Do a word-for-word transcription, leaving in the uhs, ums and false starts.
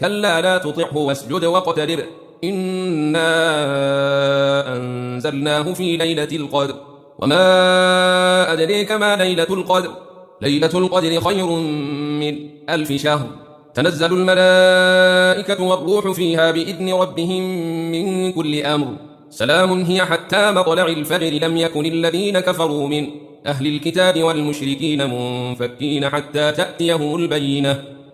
كلا لا تطعه واسجد واقترب إنا أنزلناه في ليلة القدر وما أدريك ما ليلة القدر ليلة القدر خير من ألف شهر تنزل الملائكة والروح فيها بإذن ربهم من كل أمر سلام هي حتى مطلع الفجر لم يكن الذين كفروا من أهل الكتاب والمشركين منفكين حتى تأتيهم البينة